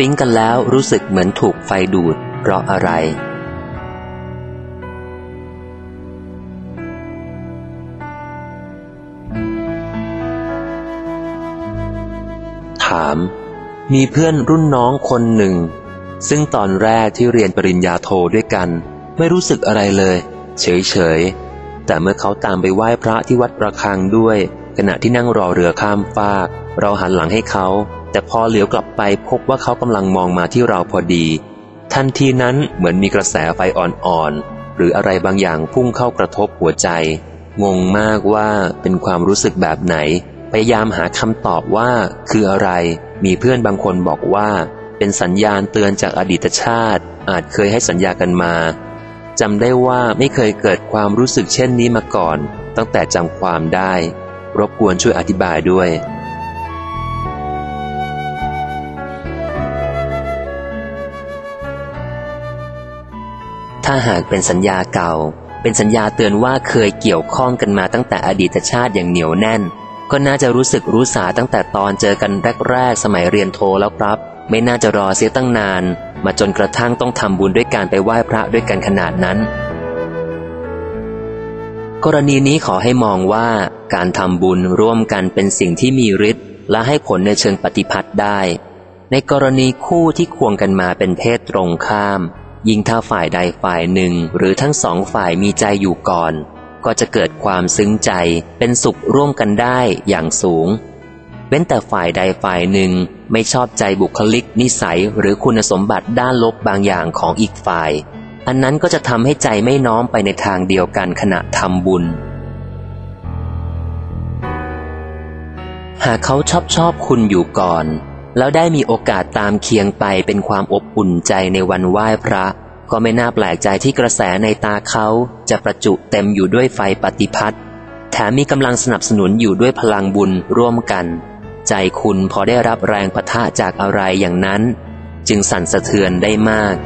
ปิ๊งกันแล้วรู้สึกเหมือนถูกไฟดูดเพราะอะไรถามมีเพื่อนรุ่นน้องคนหนึ่งซึ่งตอนแรกที่เรียนปริญญาโทด้วยกันไม่รู้สึกอะไรเลยเฉยๆแต่เมื่อเขาตามไปไหว้พระที่วัดระฆังด้วยขณะที่นั่งรอเรือข้ามฟากเราหันหลังให้เขาแต่พอเหลียวกลับไปพบว่าเขากำลังมองมาที่เราพอดีทันทีนั้นเหมือนมีกระแสไฟอ่อนๆหรืออะไรบางอย่างพุ่งเข้ากระทบหัวใจงงมากว่าเป็นความรู้สึกแบบไหนพยายามหาคำตอบว่าคืออะไรมีเพื่อนบางคนบอกว่าเป็นสัญญาณเตือนจากอดีตชาติอาจเคยให้สัญญากันมาจำได้ว่าไม่เคยเกิดความรู้สึกเช่นนี้มาก่อนตั้งแต่จำความได้รบกวนช่วยอธิบายด้วยถ้าหากเป็นสัญญาเก่าเป็นสัญญาเตือนว่าเคยเกี่ยวข้องกันมาตั้งแต่อดีตชาติอย่างเหนียวแน่นก็น่าจะรู้สึกรู้สาตั้งแต่ตอนเจอกันแรกๆสมัยเรียนโทแล้วครับไม่น่าจะรอเสียตั้งนานมาจนกระทั่งต้องทำบุญด้วยการไปไหว้พระด้วยกันขนาดนั้นกรณีนี้ขอให้มองว่าการทำบุญร่วมกันเป็นสิ่งที่มีฤทธิ์และให้ผลในเชิงปฏิพัทธ์ได้ในกรณีคู่ที่ควงกันมาเป็นเพศตรงข้ามยิ่งถ้าฝ่ายใดฝ่ายหนึ่งหรือทั้งสองฝ่ายมีใจอยู่ก่อนก็จะเกิดความซึ้งใจเป็นสุขร่วมกันได้อย่างสูงเว้นแต่ฝ่ายใดฝ่ายหนึ่งไม่ชอบใจบุคลิกนิสัยหรือคุณสมบัติด้านลบบางอย่างของอีกฝ่ายอันนั้นก็จะทำให้ใจไม่น้อมไปในทางเดียวกันขณะทำบุญหากเขาชอบคุณอยู่ก่อนแล้วได้มีโอกาสตามเคียงไปเป็นความอบอุ่นใจในวันไหว้พระก็ไม่น่าแปลกใจที่กระแสในตาเขาจะประจุเต็มอยู่ด้วยไฟปฏิพัทธ์แถมมีกำลังสนับสนุนอยู่ด้วยพลังบุญร่วมกันใจคุณพอได้รับแรงปะทะจากอะไรอย่างนั้นจึงสั่นสะเทือนได้มาก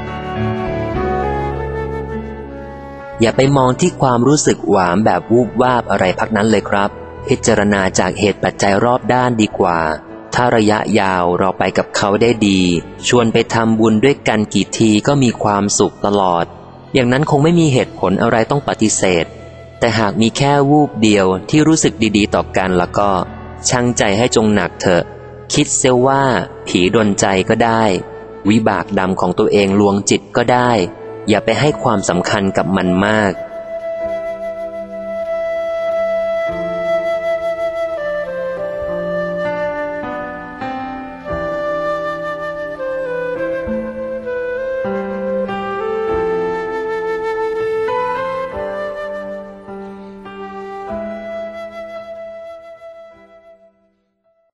อย่าไปมองที่ความรู้สึกหวามแบบวูบวาบอะไรพักนั้นเลยครับพิจารณาจากเหตุปัจจัยรอบด้านดีกว่าถ้าระยะยาวเราไปกับเขาได้ดีชวนไปทำบุญด้วยกันกี่ทีก็มีความสุขตลอดอย่างนั้นคงไม่มีเหตุผลอะไรต้องปฏิเสธแต่หากมีแค่วูบเดียวที่รู้สึกดีๆต่อกันแล้วก็ชั่งใจให้จงหนักเถอะคิดเสียว่าผีดลใจก็ได้วิบากดำของตัวเองลวงจิตก็ได้อย่าไปให้ความสำคัญกับมันมาก